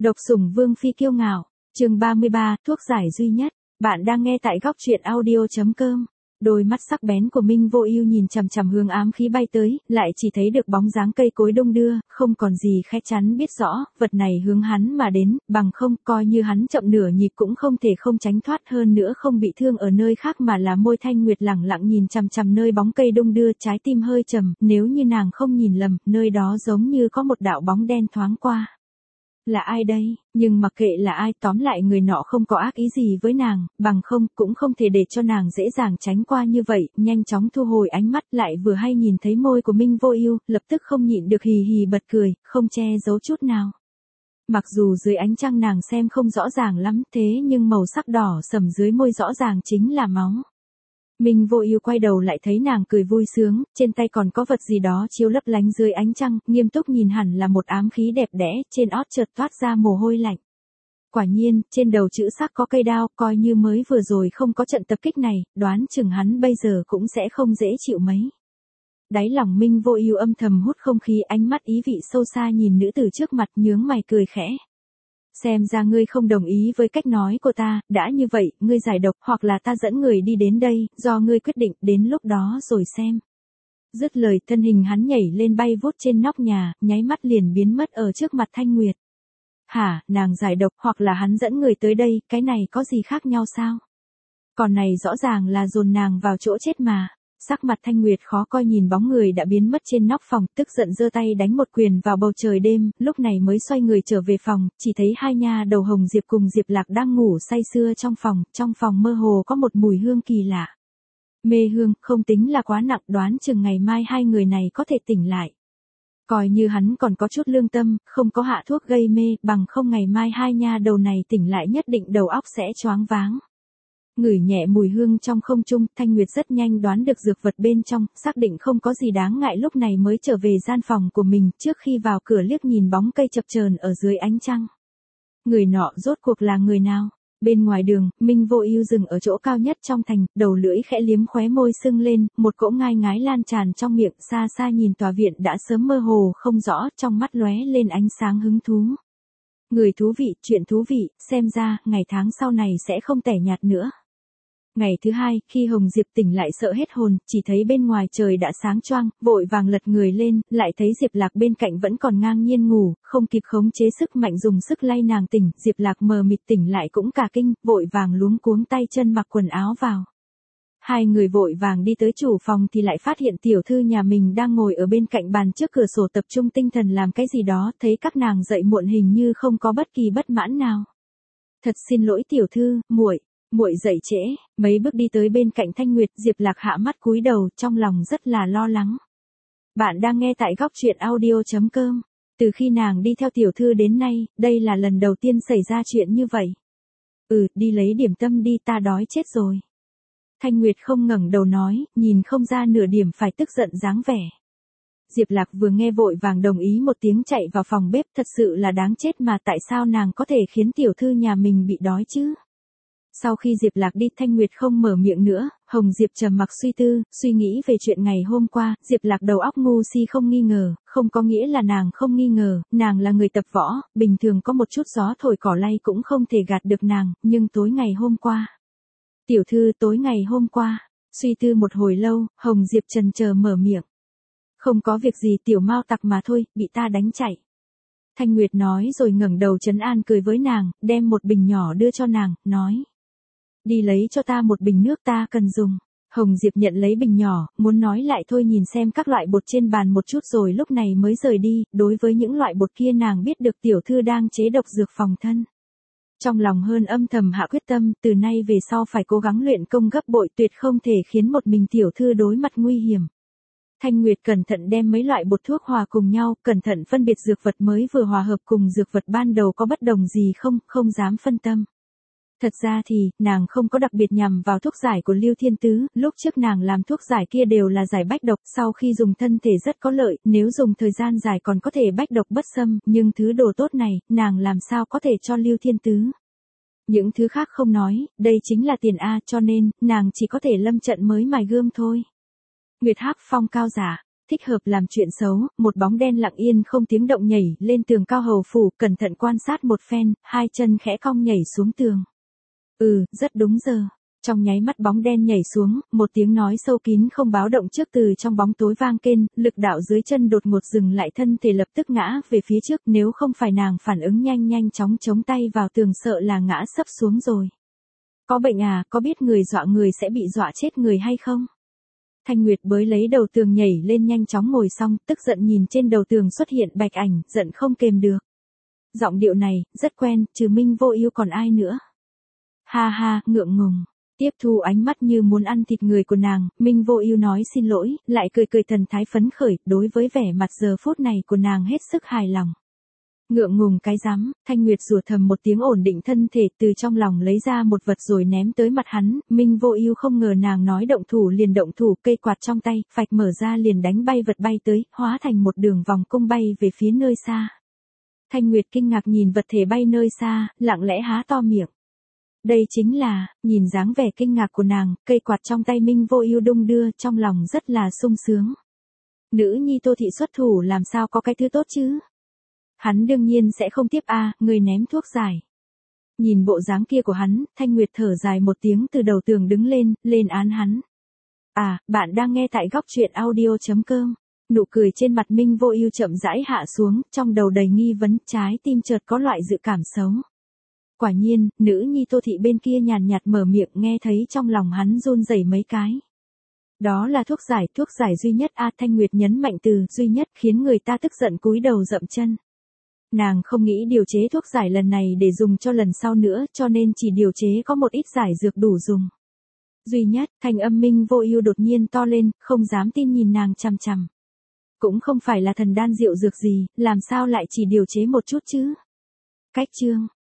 Độc sủng Vương Phi kiêu ngạo, chương 33, thuốc giải duy nhất. Bạn đang nghe tại góc truyện audio.com. Đôi mắt sắc bén của Minh Vô Ưu nhìn chằm chằm hướng ám khí bay tới, lại chỉ thấy được bóng dáng cây cối đung đưa, không còn gì khe chắn biết rõ, vật này hướng hắn mà đến, bằng không, coi như hắn chậm nửa nhịp cũng không thể không tránh thoát, hơn nữa không bị thương ở nơi khác mà là môi Thanh Nguyệt lẳng lặng nhìn chằm chằm nơi bóng cây đung đưa, trái tim hơi trầm, nếu như nàng không nhìn lầm, nơi đó giống như có một đạo bóng đen thoáng qua. Là ai đây? Nhưng mặc kệ là ai, tóm lại người nọ không có ác ý gì với nàng, bằng không, cũng không thể để cho nàng dễ dàng tránh qua như vậy, nhanh chóng thu hồi ánh mắt lại vừa hay nhìn thấy môi của Minh Vô Ưu, lập tức không nhịn được hì hì bật cười, không che giấu chút nào. Mặc dù dưới ánh trăng nàng xem không rõ ràng lắm, thế nhưng màu sắc đỏ sẫm dưới môi rõ ràng chính là máu. Minh Vô Ưu quay đầu lại thấy nàng cười vui sướng, trên tay còn có vật gì đó chiếu lấp lánh dưới ánh trăng, nghiêm túc nhìn hẳn là một ám khí đẹp đẽ, trên ót chợt toát ra mồ hôi lạnh. Quả nhiên, trên đầu chữ sắc có cây đao, coi như mới vừa rồi không có trận tập kích này, đoán chừng hắn bây giờ cũng sẽ không dễ chịu mấy. Đáy lòng Minh Vô Ưu âm thầm hút không khí, ánh mắt ý vị sâu xa nhìn nữ tử trước mặt, nhướng mày cười khẽ. Xem ra ngươi không đồng ý với cách nói của ta, đã như vậy, ngươi giải độc, hoặc là ta dẫn người đi đến đây, do ngươi quyết định, đến lúc đó rồi xem. Dứt lời, thân hình hắn nhảy lên bay vút trên nóc nhà, nháy mắt liền biến mất ở trước mặt Thanh Nguyệt. Hả, nàng giải độc, hoặc là hắn dẫn người tới đây, cái này có gì khác nhau sao? Còn này rõ ràng là dồn nàng vào chỗ chết mà. Sắc mặt Thanh Nguyệt khó coi nhìn bóng người đã biến mất trên nóc phòng, tức giận giơ tay đánh một quyền vào bầu trời đêm, lúc này mới xoay người trở về phòng, chỉ thấy hai nha đầu Hồng Diệp cùng Diệp Lạc đang ngủ say sưa trong phòng mơ hồ có một mùi hương kỳ lạ. Mê hương, không tính là quá nặng, đoán chừng ngày mai hai người này có thể tỉnh lại. Coi như hắn còn có chút lương tâm, không có hạ thuốc gây mê, bằng không ngày mai hai nha đầu này tỉnh lại nhất định đầu óc sẽ choáng váng. Ngửi nhẹ mùi hương trong không trung, Thanh Nguyệt rất nhanh đoán được dược vật bên trong, xác định không có gì đáng ngại lúc này mới trở về gian phòng của mình, trước khi vào cửa liếc nhìn bóng cây chập chờn ở dưới ánh trăng. Người nọ rốt cuộc là người nào? Bên ngoài đường, Minh Vô Ưu dừng ở chỗ cao nhất trong thành, đầu lưỡi khẽ liếm khóe môi sưng lên, một cỗ ngai ngái lan tràn trong miệng, xa xa nhìn tòa viện đã sớm mơ hồ không rõ, trong mắt lóe lên ánh sáng hứng thú. Người thú vị, chuyện thú vị, xem ra, ngày tháng sau này sẽ không tẻ nhạt nữa. Ngày thứ hai, khi Hồng Diệp tỉnh lại sợ hết hồn, chỉ thấy bên ngoài trời đã sáng choang, vội vàng lật người lên, lại thấy Diệp Lạc bên cạnh vẫn còn ngang nhiên ngủ, không kịp khống chế sức mạnh dùng sức lay nàng tỉnh, Diệp Lạc mờ mịt tỉnh lại cũng cả kinh, vội vàng luống cuống tay chân mặc quần áo vào. Hai người vội vàng đi tới chủ phòng thì lại phát hiện tiểu thư nhà mình đang ngồi ở bên cạnh bàn trước cửa sổ tập trung tinh thần làm cái gì đó, thấy các nàng dậy muộn hình như không có bất kỳ bất mãn nào. Thật xin lỗi tiểu thư, muội dậy trễ. Mấy bước đi tới bên cạnh Thanh Nguyệt, Diệp Lạc hạ mắt cúi đầu, trong lòng rất là lo lắng. Bạn đang nghe tại góc truyện audio.com. Từ khi nàng đi theo tiểu thư đến nay, đây là lần đầu tiên xảy ra chuyện như vậy. Đi lấy điểm tâm đi, ta đói chết rồi. Thanh Nguyệt không ngẩng đầu nói, nhìn không ra nửa điểm phải tức giận dáng vẻ. Diệp Lạc vừa nghe vội vàng đồng ý một tiếng chạy vào phòng bếp, thật sự là đáng chết mà tại sao nàng có thể khiến tiểu thư nhà mình bị đói chứ? Sau khi Diệp Lạc đi, Thanh Nguyệt không mở miệng nữa, Hồng Diệp trầm mặc suy tư, suy nghĩ về chuyện ngày hôm qua, Diệp Lạc đầu óc ngu si không nghi ngờ, không có nghĩa là nàng không nghi ngờ, nàng là người tập võ, bình thường có một chút gió thổi cỏ lay cũng không thể gạt được nàng, nhưng tối ngày hôm qua. Tiểu thư, tối ngày hôm qua, suy tư một hồi lâu, Hồng Diệp chần chờ mở miệng. Không có việc gì, tiểu mao tặc mà thôi, bị ta đánh chạy. Thanh Nguyệt nói rồi ngẩng đầu trấn an cười với nàng, đem một bình nhỏ đưa cho nàng, nói. Đi lấy cho ta một bình nước, ta cần dùng. Hồng Diệp nhận lấy bình nhỏ, muốn nói lại thôi, nhìn xem các loại bột trên bàn một chút rồi lúc này mới rời đi, đối với những loại bột kia nàng biết được tiểu thư đang chế độc dược phòng thân. Trong lòng hơn âm thầm hạ quyết tâm, từ nay về sau phải cố gắng luyện công gấp bội, tuyệt không thể khiến một mình tiểu thư đối mặt nguy hiểm. Thanh Nguyệt cẩn thận đem mấy loại bột thuốc hòa cùng nhau, cẩn thận phân biệt dược vật mới vừa hòa hợp cùng dược vật ban đầu có bất đồng gì không dám phân tâm. Thật ra thì, nàng không có đặc biệt nhằm vào thuốc giải của Lưu Thiên Tứ, lúc trước nàng làm thuốc giải kia đều là giải bách độc, sau khi dùng thân thể rất có lợi, nếu dùng thời gian dài còn có thể bách độc bất xâm, nhưng thứ đồ tốt này, nàng làm sao có thể cho Lưu Thiên Tứ. Những thứ khác không nói, đây chính là tiền A, cho nên, nàng chỉ có thể lâm trận mới mài gươm thôi. Nguyệt Hắc Phong cao giả. thích hợp làm chuyện xấu, một bóng đen lặng yên không tiếng động nhảy lên tường cao hầu phủ, cẩn thận quan sát một phen, hai chân khẽ cong nhảy xuống tường. Rất đúng giờ. Trong nháy mắt bóng đen nhảy xuống, một tiếng nói sâu kín không báo động trước từ trong bóng tối vang kên, lực đạo dưới chân đột ngột dừng lại, thân thể lập tức ngã về phía trước, nếu không phải nàng phản ứng nhanh chóng chống tay vào tường sợ là ngã sấp xuống rồi. Có bệnh à, có biết người dọa người sẽ bị dọa chết người hay không? Thanh Nguyệt bới lấy đầu tường nhảy lên, nhanh chóng ngồi xong, tức giận nhìn trên đầu tường xuất hiện bạch ảnh, giận không kềm được. Giọng điệu này, rất quen, trừ Minh Vô Ưu còn ai nữa? Ha ha, ngượng ngùng. Tiếp thu ánh mắt như muốn ăn thịt người của nàng, Minh Vô Ưu nói xin lỗi, lại cười thần thái phấn khởi, đối với vẻ mặt giờ phút này của nàng hết sức hài lòng. Ngượng ngùng cái rắm, Thanh Nguyệt rủa thầm một tiếng, ổn định thân thể, từ trong lòng lấy ra một vật rồi ném tới mặt hắn, Minh Vô Ưu không ngờ nàng nói động thủ liền động thủ, cây quạt trong tay, phạch mở ra liền đánh bay vật bay tới, hóa thành một đường vòng cung bay về phía nơi xa. Thanh Nguyệt kinh ngạc nhìn vật thể bay nơi xa, lặng lẽ há to miệng. Đây chính là, nhìn dáng vẻ kinh ngạc của nàng, cây quạt trong tay Minh Vô Ưu đung đưa, trong lòng rất là sung sướng. Nữ nhi Tô thị xuất thủ làm sao có cái thứ tốt chứ? Hắn đương nhiên sẽ không tiếp a, người ném thuốc giải. Nhìn bộ dáng kia của hắn, Thanh Nguyệt thở dài một tiếng, từ đầu tường đứng lên, lên án hắn. Bạn đang nghe tại góc truyện audio.com. Nụ cười trên mặt Minh Vô Ưu chậm rãi hạ xuống, trong đầu đầy nghi vấn, trái tim chợt có loại dự cảm xấu. Quả nhiên, nữ nhi Tô thị bên kia nhàn nhạt mở miệng, nghe thấy trong lòng hắn run rẩy mấy cái. Đó là thuốc giải duy nhất a, Thanh Nguyệt nhấn mạnh từ duy nhất, khiến người ta tức giận cúi đầu dậm chân. Nàng không nghĩ điều chế thuốc giải lần này để dùng cho lần sau nữa, cho nên chỉ điều chế có một ít giải dược đủ dùng. Duy nhất, thanh âm Minh Vô Ưu đột nhiên to lên, không dám tin nhìn nàng chằm chằm. Cũng không phải là thần đan diệu dược gì, làm sao lại chỉ điều chế một chút chứ? Cách chương